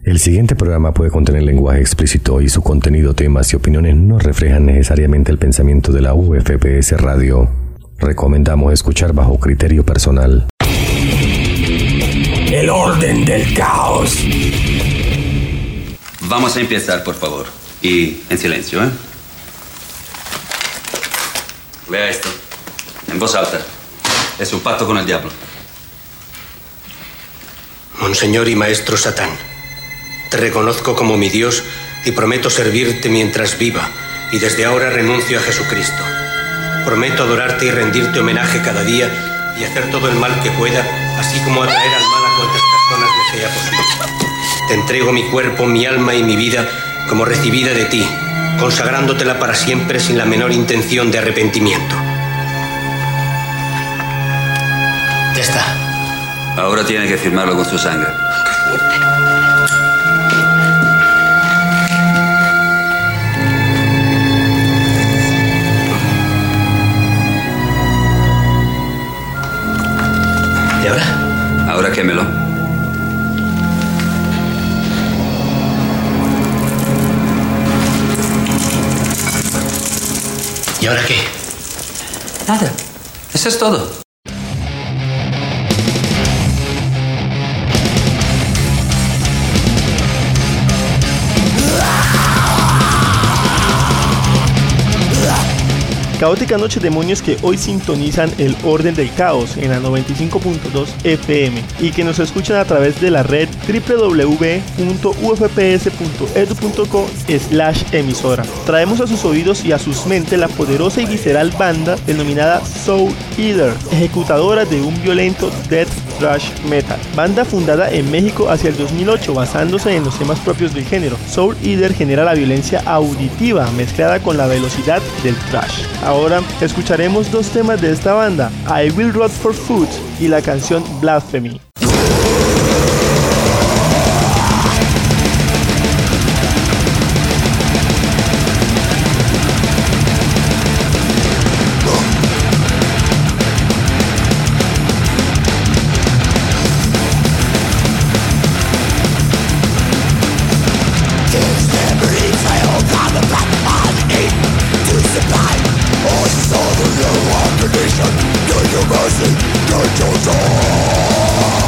El siguiente programa puede contener lenguaje explícito y su contenido, temas y opiniones no reflejan necesariamente el pensamiento de la UFPS Radio. Recomendamos escuchar bajo criterio personal. El orden del caos. Vamos a empezar, por favor. Y en silencio, ¿eh? Lea esto. En voz alta. Es un pacto con el diablo. Monseñor y Maestro Satán, te reconozco como mi Dios y prometo servirte mientras viva, y desde ahora renuncio a Jesucristo. Prometo adorarte y rendirte homenaje cada día y hacer todo el mal que pueda, así como atraer al mal a cuantas personas me sea posible. Te entrego mi cuerpo, mi alma y mi vida como recibida de ti, consagrándotela para siempre sin la menor intención de arrepentimiento. Ya está. Ahora tiene que firmarlo con su sangre. ¡Qué fuerte! ¿Y ahora? Ahora quémelo. ¿Y ahora qué? Nada. Eso es todo. Caótica noche, demonios que hoy sintonizan el orden del caos en la 95.2 FM y que nos escuchan a través de la red www.ufps.edu.co/emisora. Traemos a sus oídos y a sus mentes la poderosa y visceral banda denominada Soul Eater, ejecutadora de un violento death thrash metal. Banda fundada en México hacia el 2008 basándose en los temas propios del género. Soul Eater genera la violencia auditiva mezclada con la velocidad del thrash. Ahora escucharemos dos temas de esta banda, I Will Rot for Food y la canción Blasphemy. Your mercy, your chosen.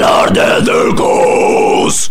tarde del caos.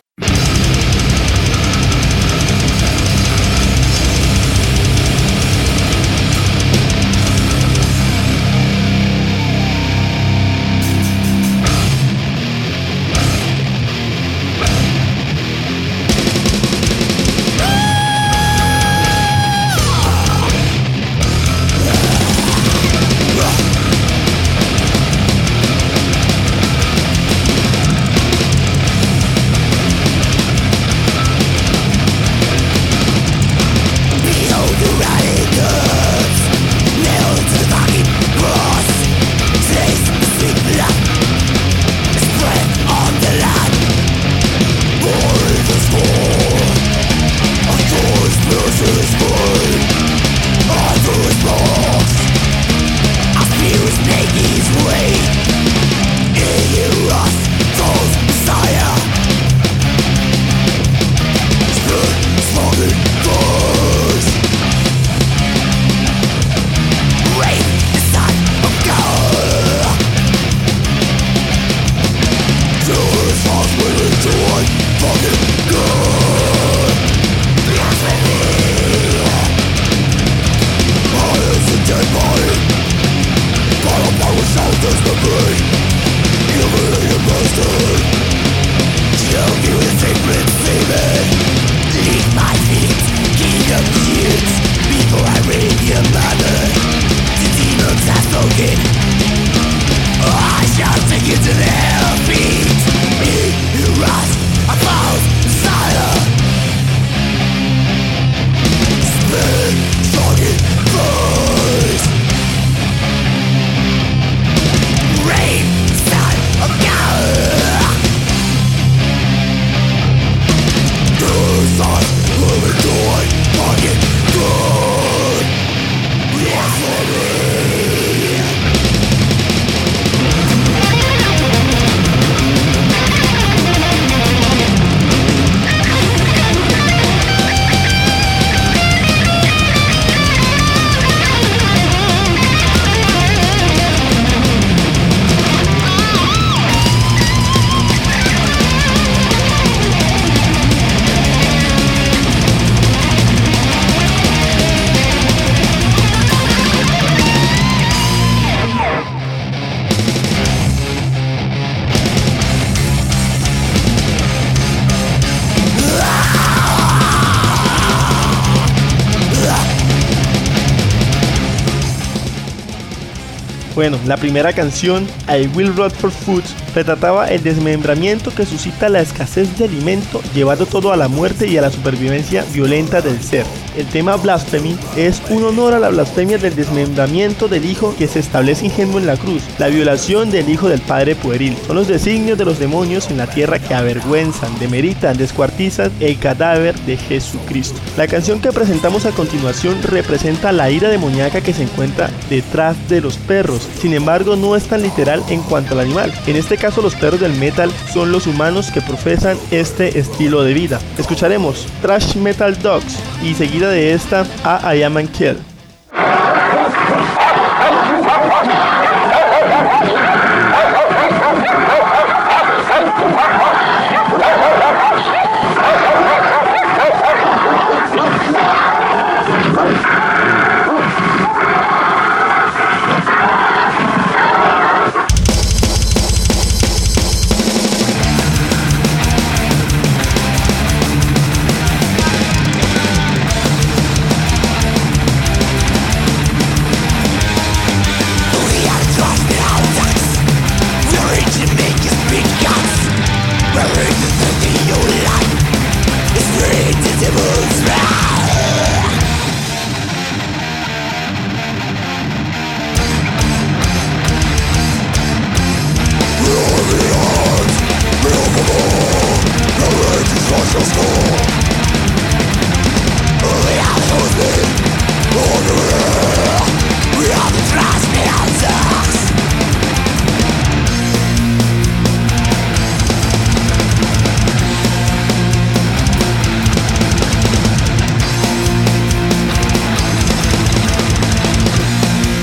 Bueno, la primera canción, I Will Rot for Food, retrataba el desmembramiento que suscita la escasez de alimento, llevando todo a la muerte y a la supervivencia violenta del ser. El tema Blasphemy es un honor a la blasfemia del desmembramiento del Hijo que se establece ingenuo en la cruz, la violación del Hijo del Padre pueril. Son los designios de los demonios en la tierra que avergüenzan, demeritan, descuartizan el cadáver de Jesucristo. La canción que presentamos a continuación representa la ira demoníaca que se encuentra detrás de los perros. Sin embargo, no es tan literal en cuanto al animal. En este caso, los perros del metal son los humanos que profesan este estilo de vida. Escucharemos Thrash Metal Dogs y seguida de esta a I Am and Kill.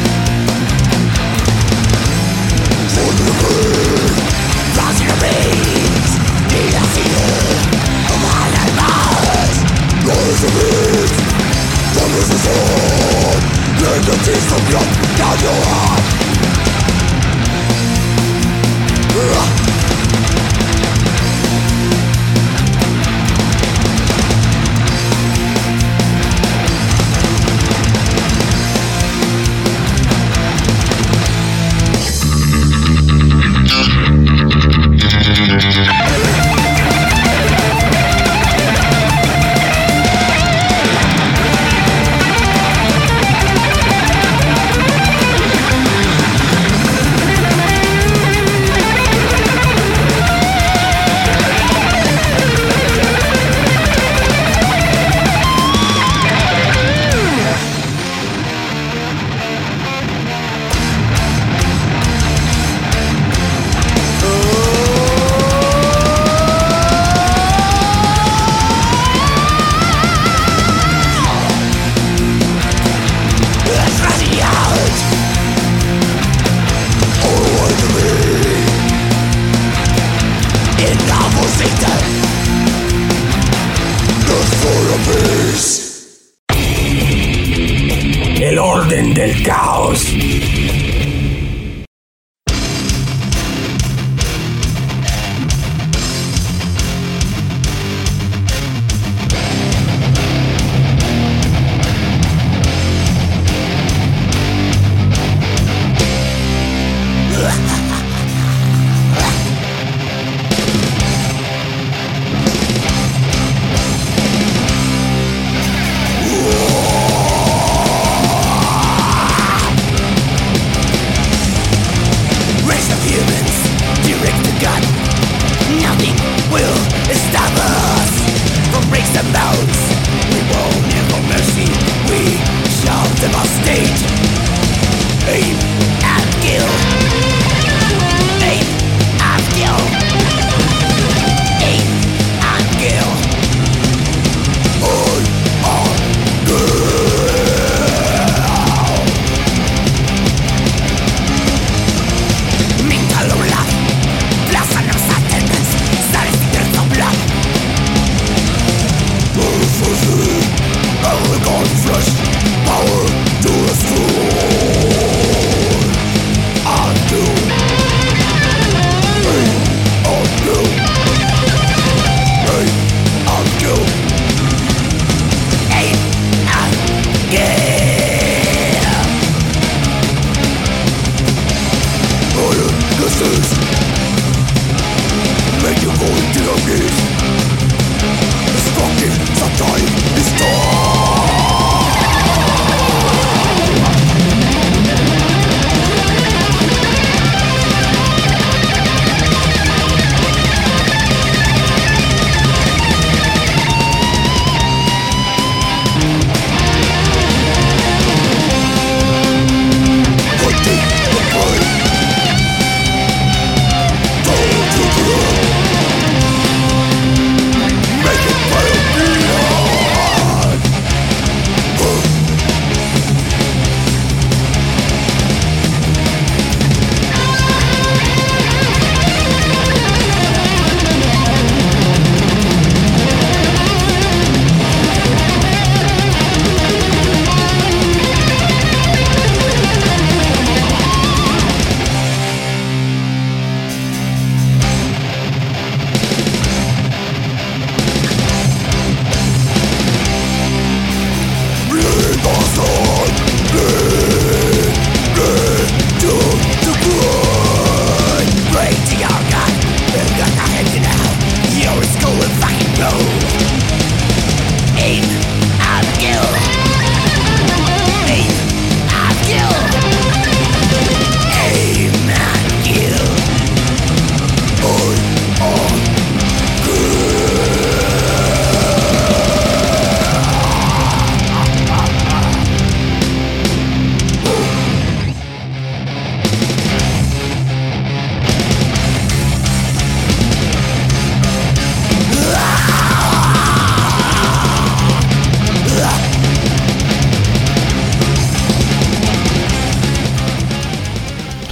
Rise to me. El orden del caos.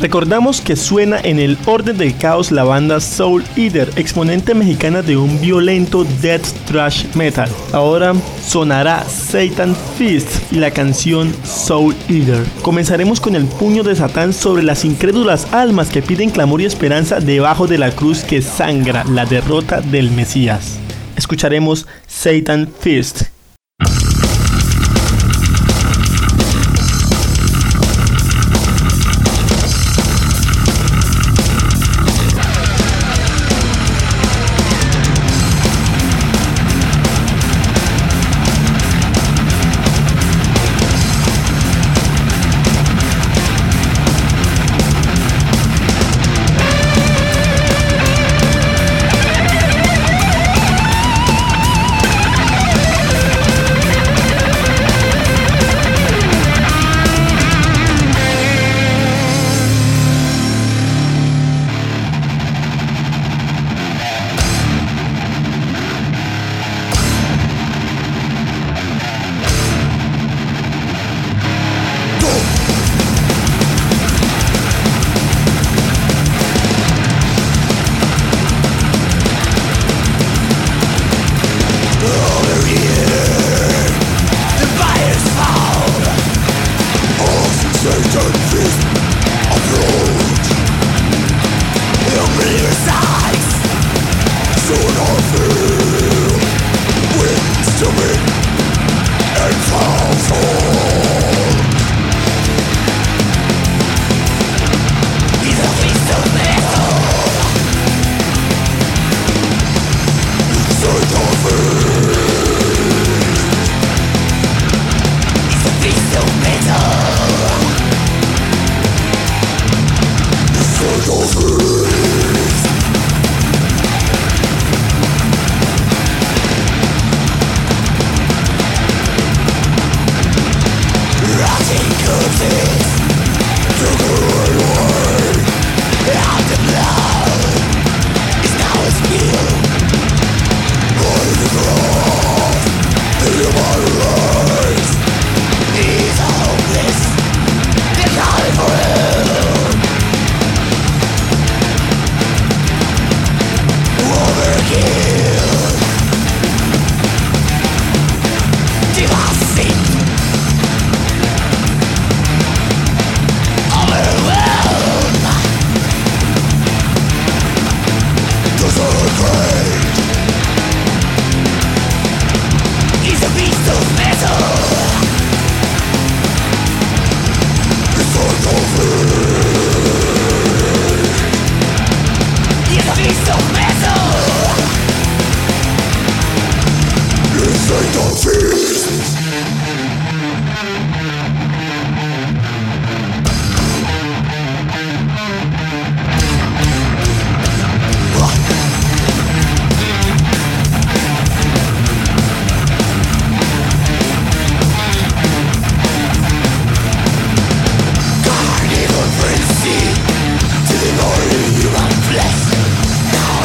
Recordamos que suena en el orden del caos la banda Soul Eater, exponente mexicana de un violento death thrash metal. Ahora sonará Satan Fist y la canción Soul Eater. Comenzaremos con el puño de Satán sobre las incrédulas almas que piden clamor y esperanza debajo de la cruz que sangra la derrota del Mesías. Escucharemos Satan Fist.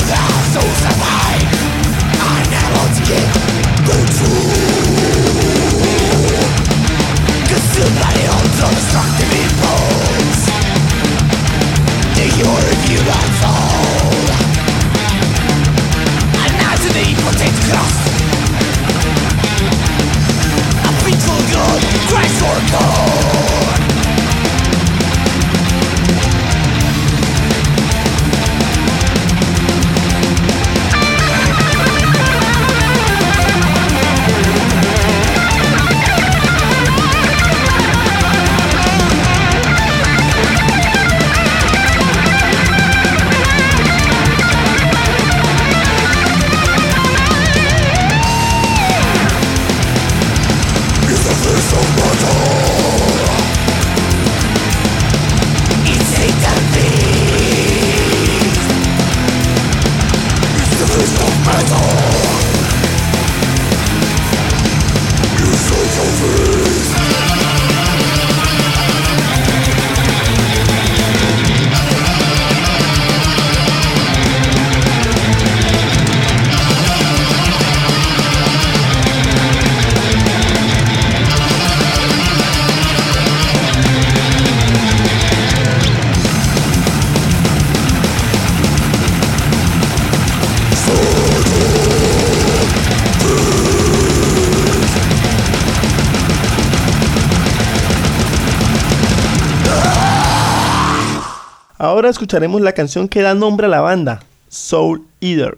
Go through Ahora escucharemos la canción que da nombre a la banda, Soul Eater.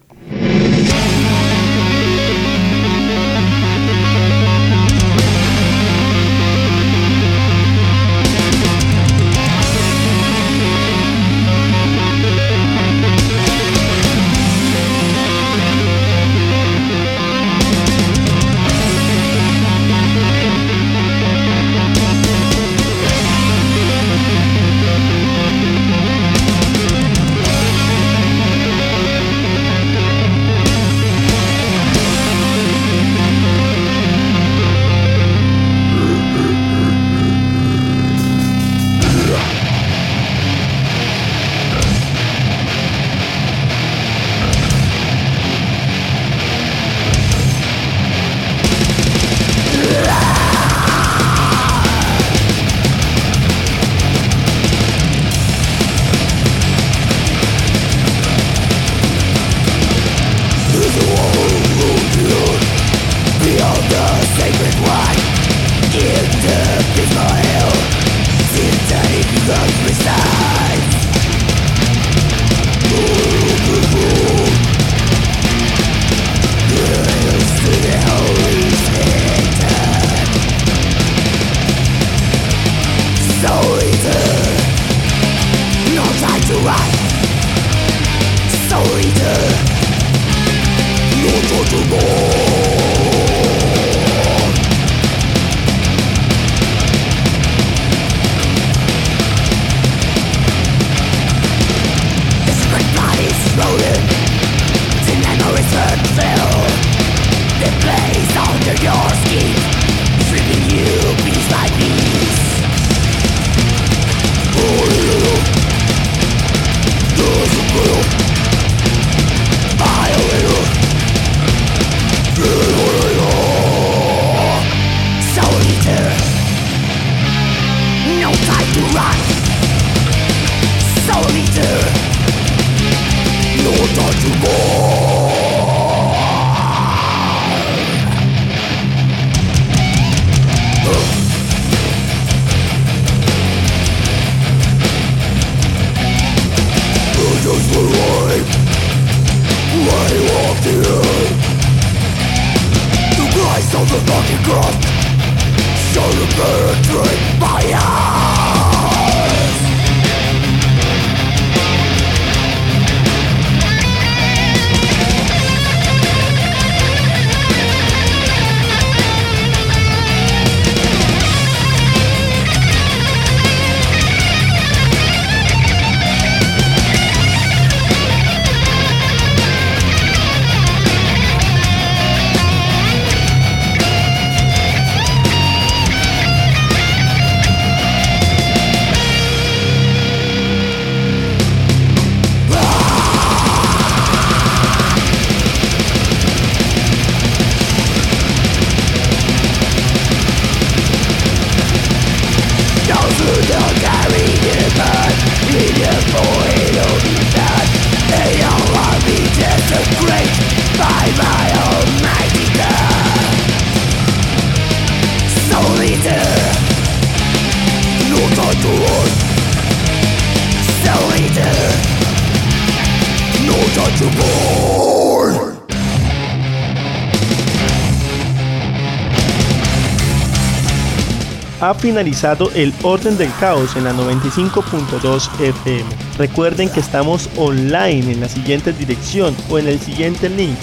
Ha finalizado el Orden del Caos en la 95.2 FM. Recuerden que estamos online en la siguiente dirección o en el siguiente link: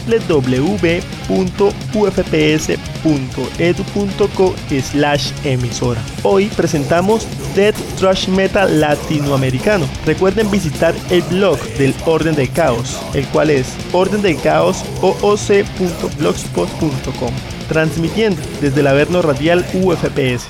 www.ufps.edu.co/emisora. Hoy presentamos Death Thrash Metal Latinoamericano. Recuerden visitar el blog del Orden del Caos, el cual es ordendelcaosoc.blogspot.com, transmitiendo desde el Averno Radial UFPS.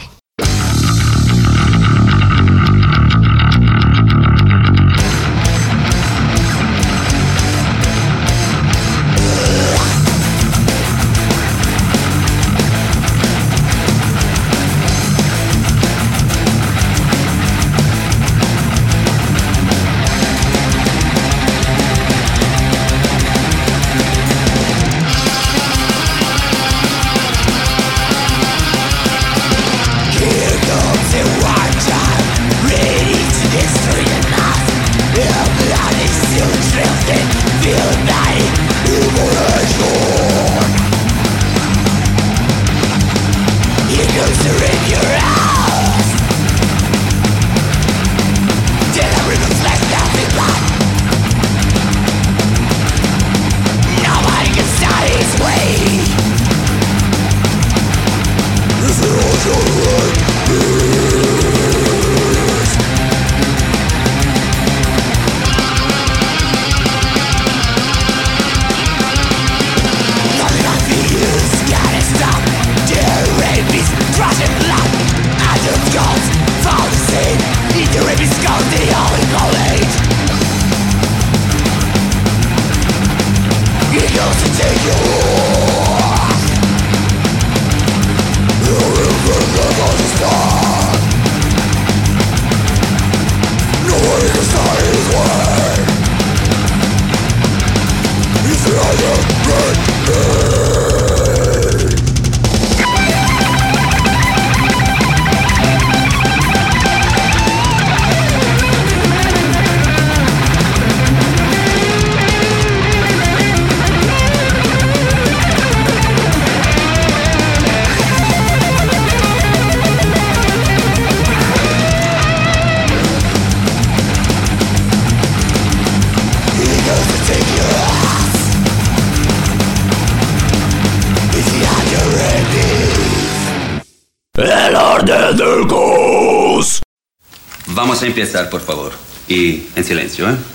El orden del caos. Vamos a empezar, por favor. Y en silencio, ¿eh?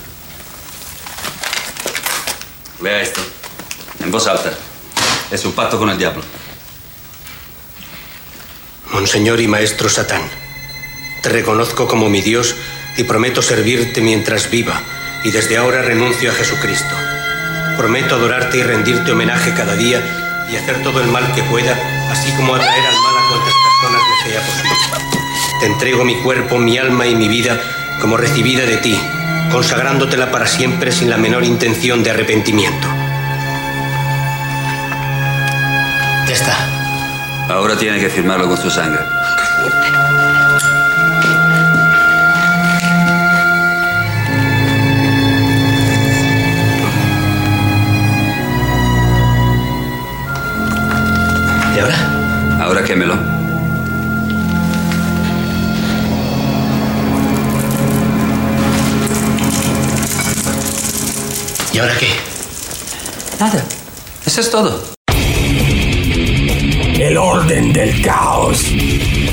Lea esto. En voz alta. Es un pacto con el diablo. Monseñor y Maestro Satán, te reconozco como mi Dios y prometo servirte mientras viva, y desde ahora renuncio a Jesucristo. Prometo adorarte y rendirte homenaje cada día y hacer todo el mal que pueda, así como atraer al mal a cuantas personas me sea posible. Te entrego mi cuerpo, mi alma y mi vida como recibida de ti, consagrándotela para siempre sin la menor intención de arrepentimiento. Ya está. Ahora tiene que firmarlo con su sangre. ¿Y ahora? Ahora quémelo. ¿Y ahora qué? Nada. Eso es todo. El orden del caos.